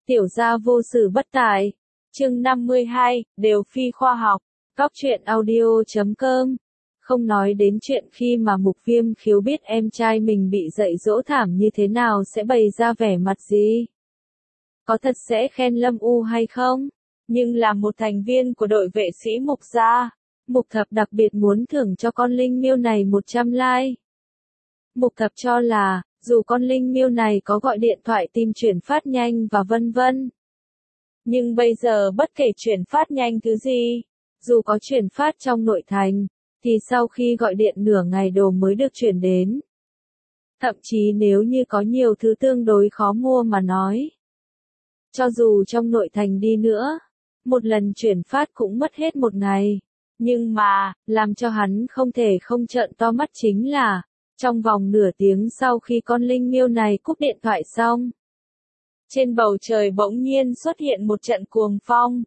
Tiểu gia vô sự bất tài. Chương 52, đều phi khoa học. Góc truyện audio.com. Không nói đến chuyện khi mà Mục Viêm Khiếu biết em trai mình bị dạy dỗ thảm như thế nào sẽ bày ra vẻ mặt gì. Có thật sẽ khen Lâm U hay không? Nhưng là một thành viên của đội vệ sĩ Mục gia, Mục Thập đặc biệt muốn thưởng cho con linh miêu này 100 like. Mục Thập cho là, dù con linh miêu này có gọi điện thoại tìm chuyển phát nhanh và vân vân. Nhưng bây giờ bất kể chuyển phát nhanh thứ gì, dù có chuyển phát trong nội thành, thì sau khi gọi điện nửa ngày đồ mới được chuyển đến. Thậm chí nếu như có nhiều thứ tương đối khó mua mà nói. Cho dù trong nội thành đi nữa, một lần chuyển phát cũng mất hết một ngày. Nhưng mà, làm cho hắn không thể không trợn to mắt chính là, trong vòng nửa tiếng sau khi con linh miêu này cúp điện thoại xong, trên bầu trời bỗng nhiên xuất hiện một trận cuồng phong.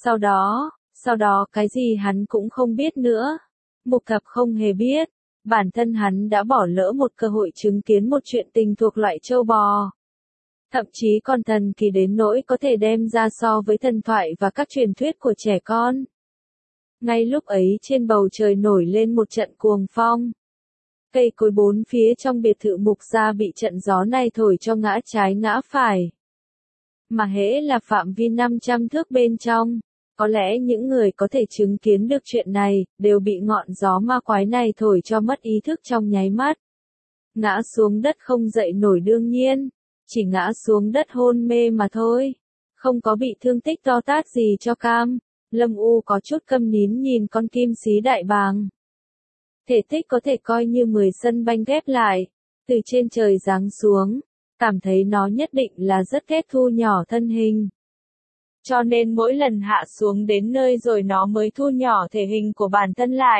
Sau đó cái gì hắn cũng không biết nữa. Mục Thập không hề biết, bản thân hắn đã bỏ lỡ một cơ hội chứng kiến một chuyện tình thuộc loại châu bò. Thậm chí còn thần kỳ đến nỗi có thể đem ra so với thần thoại và các truyền thuyết của trẻ con. Ngay lúc ấy trên bầu trời nổi lên một trận cuồng phong. Cây cối bốn phía trong biệt thự Mục gia bị trận gió này thổi cho ngã trái ngã phải. Mà hễ là phạm vi 500 thước bên trong, có lẽ những người có thể chứng kiến được chuyện này, đều bị ngọn gió ma quái này thổi cho mất ý thức trong nháy mắt. Ngã xuống đất không dậy nổi đương nhiên, chỉ ngã xuống đất hôn mê mà thôi, không có bị thương tích to tát gì cho cam. Lâm U có chút câm nín nhìn con kim xí đại bàng. Thể tích có thể coi như 10 sân banh ghép lại, từ trên trời giáng xuống, cảm thấy nó nhất định là rất ghét thu nhỏ thân hình. Cho nên mỗi lần hạ xuống đến nơi rồi nó mới thu nhỏ thể hình của bản thân lại.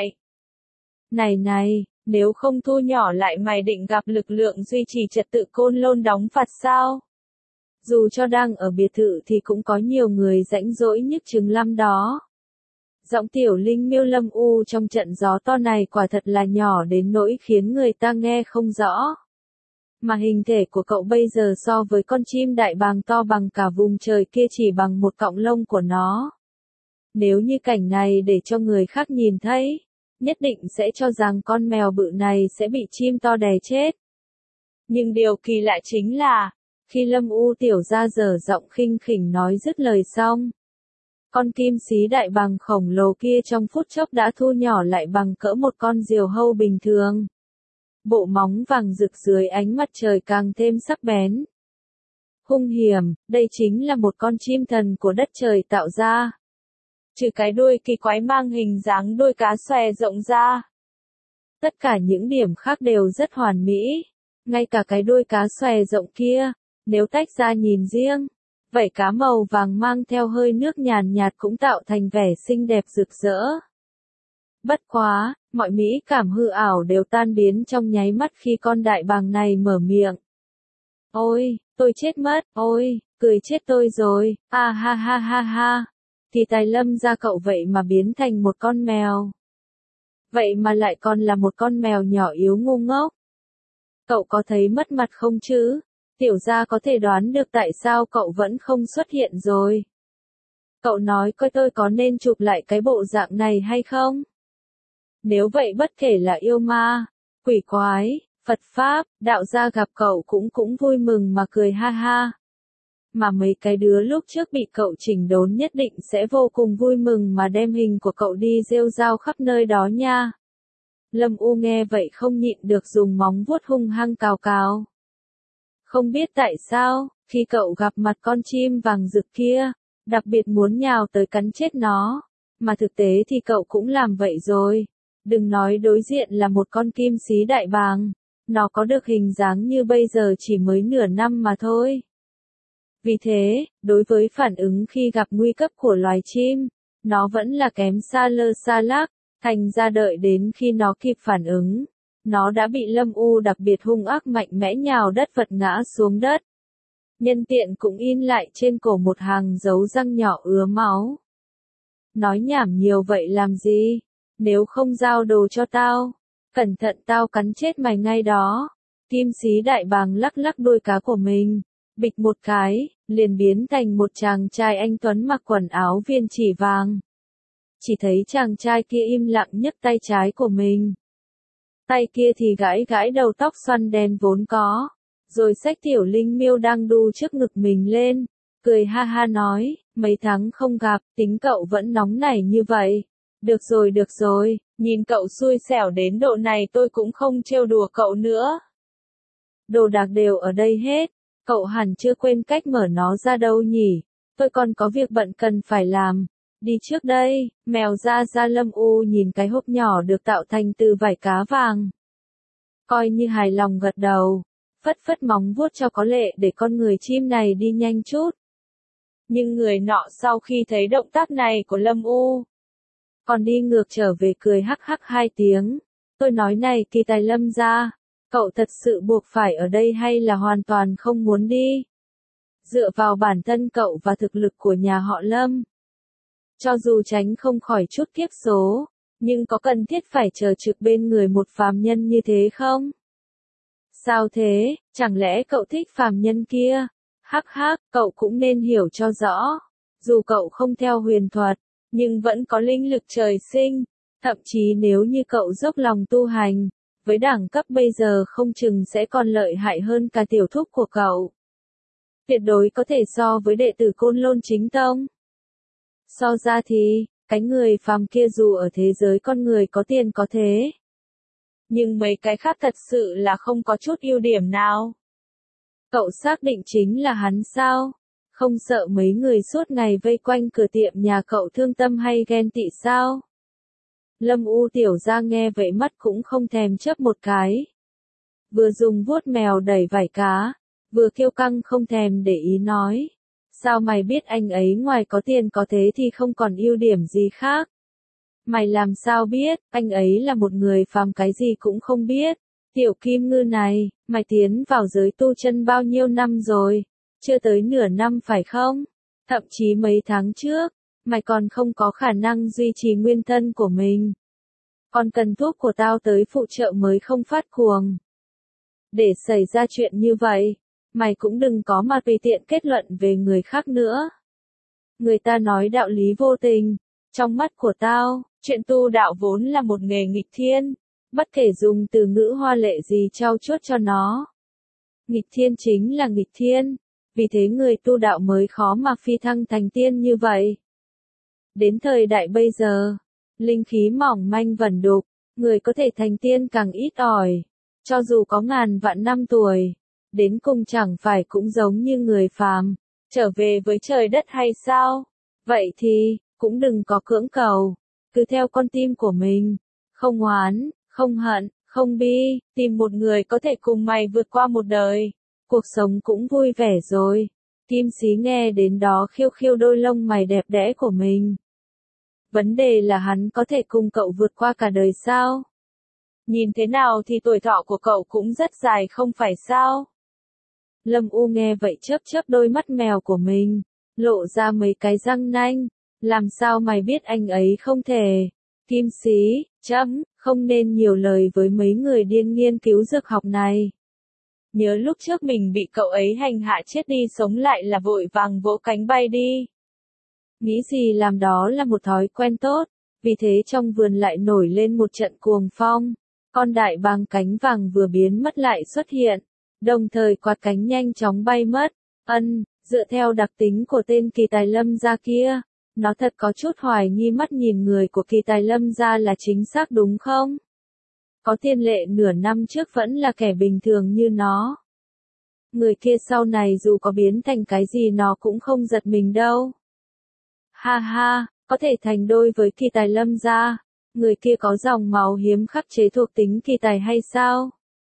Này, nếu không thu nhỏ lại mày định gặp lực lượng duy trì trật tự Côn Lôn đóng phạt sao? Dù cho đang ở biệt thự thì cũng có nhiều người rãnh rỗi nhức chứng lắm đó. Giọng tiểu linh miêu Lâm U trong trận gió to này quả thật là nhỏ đến nỗi khiến người ta nghe không rõ. Mà hình thể của cậu bây giờ so với con chim đại bàng to bằng cả vùng trời kia chỉ bằng một cọng lông của nó. Nếu như cảnh này để cho người khác nhìn thấy, nhất định sẽ cho rằng con mèo bự này sẽ bị chim to đè chết. Nhưng điều kỳ lạ chính là, khi Lâm U tiểu ra dở giọng khinh khỉnh nói dứt lời xong, con kim xí đại bàng khổng lồ kia trong phút chốc đã thu nhỏ lại bằng cỡ một con diều hâu bình thường. Bộ móng vàng rực dưới ánh mặt trời càng thêm sắc bén. Hung hiểm, đây chính là một con chim thần của đất trời tạo ra. Trừ cái đuôi kỳ quái mang hình dáng đuôi cá xòe rộng ra, tất cả những điểm khác đều rất hoàn mỹ. Ngay cả cái đuôi cá xòe rộng kia, nếu tách ra nhìn riêng, vảy cá màu vàng mang theo hơi nước nhàn nhạt cũng tạo thành vẻ xinh đẹp rực rỡ. Bất quá, mọi mỹ cảm hư ảo đều tan biến trong nháy mắt khi con đại bàng này mở miệng. Ôi, tôi chết mất, ôi, cười chết tôi rồi, ha ha ha ha ha. Thì tài Lâm ra cậu vậy mà biến thành một con mèo. Vậy mà lại còn là một con mèo nhỏ yếu ngu ngốc. Cậu có thấy mất mặt không chứ? Tiểu gia có thể đoán được tại sao cậu vẫn không xuất hiện rồi. Cậu nói coi tôi có nên chụp lại cái bộ dạng này hay không? Nếu vậy bất kể là yêu ma, quỷ quái, Phật Pháp, đạo gia gặp cậu cũng vui mừng mà cười ha ha. Mà mấy cái đứa lúc trước bị cậu chỉnh đốn nhất định sẽ vô cùng vui mừng mà đem hình của cậu đi rêu rao khắp nơi đó nha. Lâm U nghe vậy không nhịn được dùng móng vuốt hung hăng cào cào. Không biết tại sao, khi cậu gặp mặt con chim vàng rực kia, đặc biệt muốn nhào tới cắn chết nó, mà thực tế thì cậu cũng làm vậy rồi. Đừng nói đối diện là một con kim xí đại bàng, nó có được hình dáng như bây giờ chỉ mới nửa năm mà thôi. Vì thế, đối với phản ứng khi gặp nguy cấp của loài chim, nó vẫn là kém xa lơ xa lác, thành ra đợi đến khi nó kịp phản ứng, nó đã bị Lâm U đặc biệt hung ác mạnh mẽ nhào đất vật ngã xuống đất. Nhân tiện cũng in lại trên cổ một hàng dấu răng nhỏ ứa máu. Nói nhảm nhiều vậy làm gì? Nếu không giao đồ cho tao, cẩn thận tao cắn chết mày ngay đó. Kim xí đại bàng lắc lắc đuôi cá của mình, bịch một cái, liền biến thành một chàng trai anh tuấn mặc quần áo viên chỉ vàng. Chỉ thấy chàng trai kia im lặng nhấc tay trái của mình. Tay kia thì gãi gãi đầu tóc xoăn đen vốn có, rồi xách tiểu linh miêu đang đu trước ngực mình lên, cười ha ha nói, mấy tháng không gặp, tính cậu vẫn nóng nảy như vậy. Được rồi, nhìn cậu xui xẻo đến độ này tôi cũng không trêu đùa cậu nữa. Đồ đạc đều ở đây hết, cậu hẳn chưa quên cách mở nó ra đâu nhỉ, tôi còn có việc bận cần phải làm. Đi trước đây, mèo ra Lâm U nhìn cái hộp nhỏ được tạo thành từ vải cá vàng. Coi như hài lòng gật đầu, phất phất móng vuốt cho có lệ để con người chim này đi nhanh chút. Nhưng người nọ sau khi thấy động tác này của Lâm U, còn đi ngược trở về cười hắc hắc hai tiếng. Tôi nói này Kỳ Tài Lâm gia, cậu thật sự buộc phải ở đây hay là hoàn toàn không muốn đi? Dựa vào bản thân cậu và thực lực của nhà họ Lâm, cho dù tránh không khỏi chút kiếp số, nhưng có cần thiết phải chờ trực bên người một phàm nhân như thế không? Sao thế, chẳng lẽ cậu thích phàm nhân kia? Hắc hắc, cậu cũng nên hiểu cho rõ. Dù cậu không theo huyền thuật, nhưng vẫn có linh lực trời sinh. Thậm chí nếu như cậu dốc lòng tu hành, với đẳng cấp bây giờ không chừng sẽ còn lợi hại hơn cả tiểu thúc của cậu. Tuyệt đối có thể so với đệ tử Côn Lôn Chính Tông. So ra thì, cái người phàm kia dù ở thế giới con người có tiền có thế, nhưng mấy cái khác thật sự là không có chút ưu điểm nào. Cậu xác định chính là hắn sao? Không sợ mấy người suốt ngày vây quanh cửa tiệm nhà cậu thương tâm hay ghen tị sao? Lâm U tiểu ra nghe vậy mắt cũng không thèm chớp một cái. Vừa dùng vuốt mèo đẩy vải cá, vừa kiêu căng không thèm để ý nói. Sao mày biết anh ấy ngoài có tiền có thế thì không còn ưu điểm gì khác? Mày làm sao biết, anh ấy là một người phàm cái gì cũng không biết. Tiểu Kim Ngư này, mày tiến vào giới tu chân bao nhiêu năm rồi? Chưa tới nửa năm phải không? Thậm chí mấy tháng trước, mày còn không có khả năng duy trì nguyên thân của mình. Còn cần thuốc của tao tới phụ trợ mới không phát cuồng. Để xảy ra chuyện như vậy, mày cũng đừng có mà tùy tiện kết luận về người khác nữa. Người ta nói đạo lý vô tình, trong mắt của tao, chuyện tu đạo vốn là một nghề nghịch thiên, bất kể dùng từ ngữ hoa lệ gì trau chuốt cho nó. Nghịch thiên chính là nghịch thiên, vì thế người tu đạo mới khó mà phi thăng thành tiên như vậy. Đến thời đại bây giờ, linh khí mỏng manh vẩn đục, người có thể thành tiên càng ít ỏi, cho dù có ngàn vạn năm tuổi, đến cùng chẳng phải cũng giống như người phàm, trở về với trời đất hay sao? Vậy thì, cũng đừng có cưỡng cầu, cứ theo con tim của mình, không oán, không hận, không bi, tìm một người có thể cùng mày vượt qua một đời, cuộc sống cũng vui vẻ rồi. Kim Xí nghe đến đó khiêu khiêu đôi lông mày đẹp đẽ của mình. Vấn đề là hắn có thể cùng cậu vượt qua cả đời sao? Nhìn thế nào thì tuổi thọ của cậu cũng rất dài không phải sao? Lâm U nghe vậy chớp chớp đôi mắt mèo của mình, lộ ra mấy cái răng nanh. Làm sao mày biết anh ấy không thể? Kim Xí, không nên nhiều lời với mấy người điên nghiên cứu dược học này. Nhớ lúc trước mình bị cậu ấy hành hạ chết đi sống lại là vội vàng vỗ cánh bay đi. Nghĩ gì làm đó là một thói quen tốt, vì thế trong vườn lại nổi lên một trận cuồng phong. Con đại bàng cánh vàng vừa biến mất lại xuất hiện, đồng thời quạt cánh nhanh chóng bay mất. Dựa theo đặc tính của tên Kỳ Tài Lâm gia kia, nó thật có chút hoài nghi mắt nhìn người của Kỳ Tài Lâm gia là chính xác đúng không? Có tiền lệ nửa năm trước vẫn là kẻ bình thường như nó. Người kia sau này dù có biến thành cái gì nó cũng không giật mình đâu. Ha ha, có thể thành đôi với Kỳ Tài Lâm gia, người kia có dòng máu hiếm khắc chế thuộc tính kỳ tài hay sao?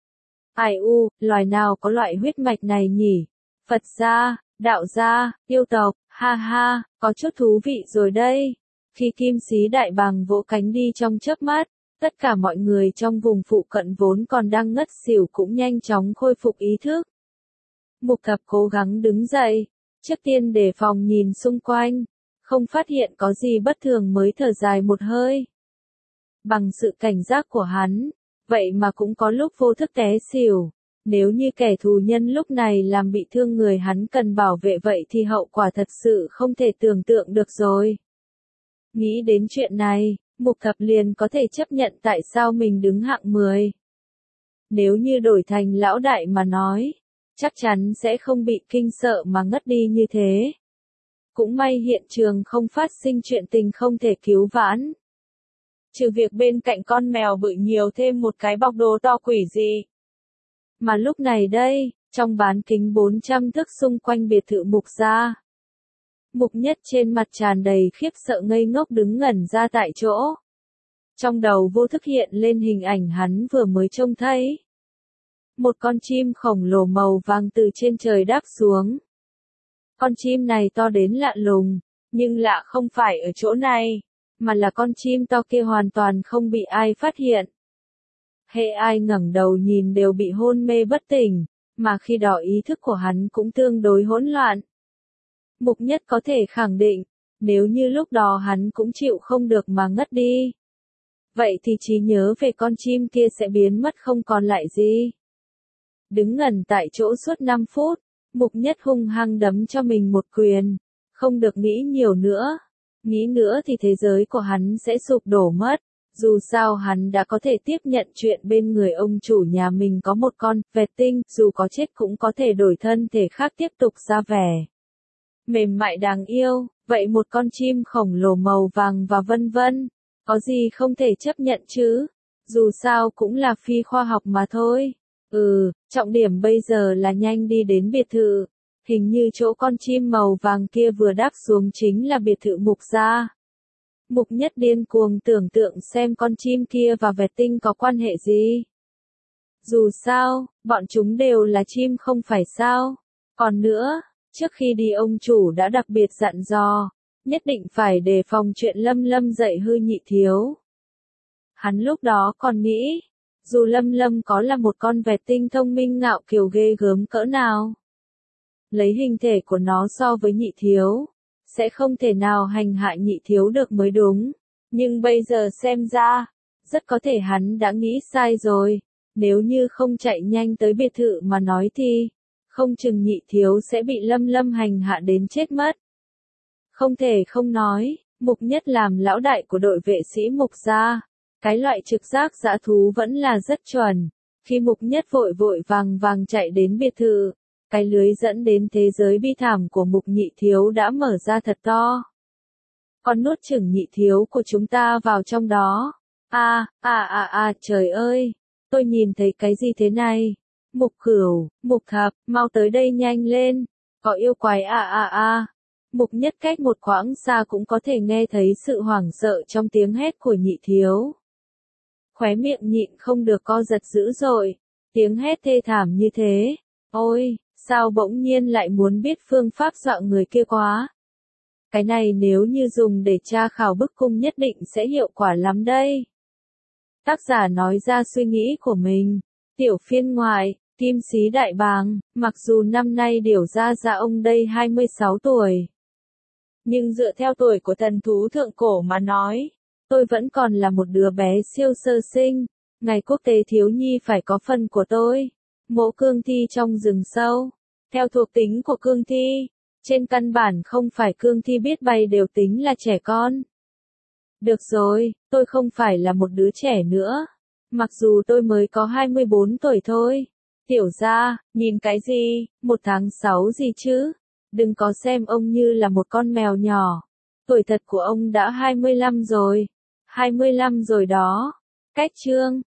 Ai u, loài nào có loại huyết mạch này nhỉ? Phật gia, đạo gia, yêu tộc, ha ha, có chút thú vị rồi đây. Khi Kim Xí đại bàng vỗ cánh đi trong chớp mắt, tất cả mọi người trong vùng phụ cận vốn còn đang ngất xỉu cũng nhanh chóng khôi phục ý thức. Mục Thập cố gắng đứng dậy, trước tiên đề phòng nhìn xung quanh, không phát hiện có gì bất thường mới thở dài một hơi. Bằng sự cảnh giác của hắn, vậy mà cũng có lúc vô thức té xỉu, Nếu như kẻ thù nhân lúc này làm bị thương người hắn cần bảo vệ vậy thì hậu quả thật sự không thể tưởng tượng được rồi. Nghĩ đến chuyện này, Mục Thập liền có thể chấp nhận tại sao mình đứng hạng 10. Nếu như đổi thành lão đại mà nói, chắc chắn sẽ không bị kinh sợ mà ngất đi như thế. Cũng may hiện trường không phát sinh chuyện tình không thể cứu vãn. Trừ việc bên cạnh con mèo bự nhiều thêm một cái bọc đồ to quỷ gì. Mà lúc này đây, trong bán kính 400 thước xung quanh biệt thự Mục gia, Mục Nhất trên mặt tràn đầy khiếp sợ ngây ngốc đứng ngẩn ra tại chỗ. Trong đầu vô thức hiện lên hình ảnh hắn vừa mới trông thấy. Một con chim khổng lồ màu vàng từ trên trời đáp xuống. Con chim này to đến lạ lùng, nhưng lạ không phải ở chỗ này, mà là con chim to kia hoàn toàn không bị ai phát hiện. Hệ ai ngẩng đầu nhìn đều bị hôn mê bất tỉnh, mà khi đó ý thức của hắn cũng tương đối hỗn loạn. Mục Nhất có thể khẳng định, nếu như lúc đó hắn cũng chịu không được mà ngất đi. Vậy thì trí nhớ về con chim kia sẽ biến mất không còn lại gì. Đứng ngẩn tại chỗ suốt 5 phút, Mục Nhất hung hăng đấm cho mình một quyền, không được nghĩ nhiều nữa. Nghĩ nữa thì thế giới của hắn sẽ sụp đổ mất. Dù sao hắn đã có thể tiếp nhận chuyện bên người ông chủ nhà mình có một con vệ tinh, dù có chết cũng có thể đổi thân thể khác tiếp tục ra vẻ mềm mại đáng yêu, vậy một con chim khổng lồ màu vàng và vân vân, có gì không thể chấp nhận chứ, dù sao cũng là phi khoa học mà thôi. Trọng điểm bây giờ là nhanh đi đến biệt thự, hình như chỗ con chim màu vàng kia vừa đáp xuống chính là biệt thự Mục gia. Mục Nhất điên cuồng tưởng tượng xem con chim kia và vệ tinh có quan hệ gì. Dù sao, bọn chúng đều là chim không phải sao. Còn nữa, trước khi đi ông chủ đã đặc biệt dặn dò, nhất định phải đề phòng chuyện Lâm Lâm dạy hư Nhị Thiếu. Hắn lúc đó còn nghĩ, dù Lâm Lâm có là một con vệ tinh thông minh ngạo kiều ghê gớm cỡ nào, lấy hình thể của nó so với Nhị Thiếu, sẽ không thể nào hành hạ Nhị Thiếu được mới đúng. Nhưng bây giờ xem ra, rất có thể hắn đã nghĩ sai rồi. Nếu như không chạy nhanh tới biệt thự mà nói thì, không chừng Nhị Thiếu sẽ bị Lâm Lâm hành hạ đến chết mất. Không thể không nói, Mục Nhất làm lão đại của đội vệ sĩ Mục gia, cái loại trực giác dã thú vẫn là rất chuẩn. Khi Mục Nhất vội vội vàng vàng chạy đến biệt thự, cái lưới dẫn đến thế giới bi thảm của Mục Nhị Thiếu đã mở ra thật to. Con nuốt chửng Nhị Thiếu của chúng ta vào trong đó. Trời ơi, tôi nhìn thấy cái gì thế này? Mục Cửu, Mục Thập, mau tới đây nhanh lên, có yêu quái Mục Nhất cách một quãng xa cũng có thể nghe thấy sự hoảng sợ trong tiếng hét của Nhị Thiếu. Khóe miệng nhịn không được co giật dữ dội, tiếng hét thê thảm như thế. Ôi, sao bỗng nhiên lại muốn biết phương pháp dọa người kia quá. Cái này nếu như dùng để tra khảo bức cung nhất định sẽ hiệu quả lắm đây. Tác giả nói ra suy nghĩ của mình. Tiểu phiên ngoại, Kim Sĩ Đại Bàng, mặc dù năm nay Điểu gia gia ông đây 26 tuổi. Nhưng dựa theo tuổi của thần thú thượng cổ mà nói, tôi vẫn còn là một đứa bé siêu sơ sinh. Ngày quốc tế thiếu nhi phải có phần của tôi. Mộ cương thi trong rừng sâu. Theo thuộc tính của cương thi, trên căn bản không phải cương thi biết bay đều tính là trẻ con. Được rồi, tôi không phải là một đứa trẻ nữa. Mặc dù tôi mới có 24 tuổi thôi. Tiểu gia, nhìn cái gì, 1 tháng 6 gì chứ? Đừng có xem ông như là một con mèo nhỏ. Tuổi thật của ông đã 25 rồi. 25 rồi đó. Cách chương.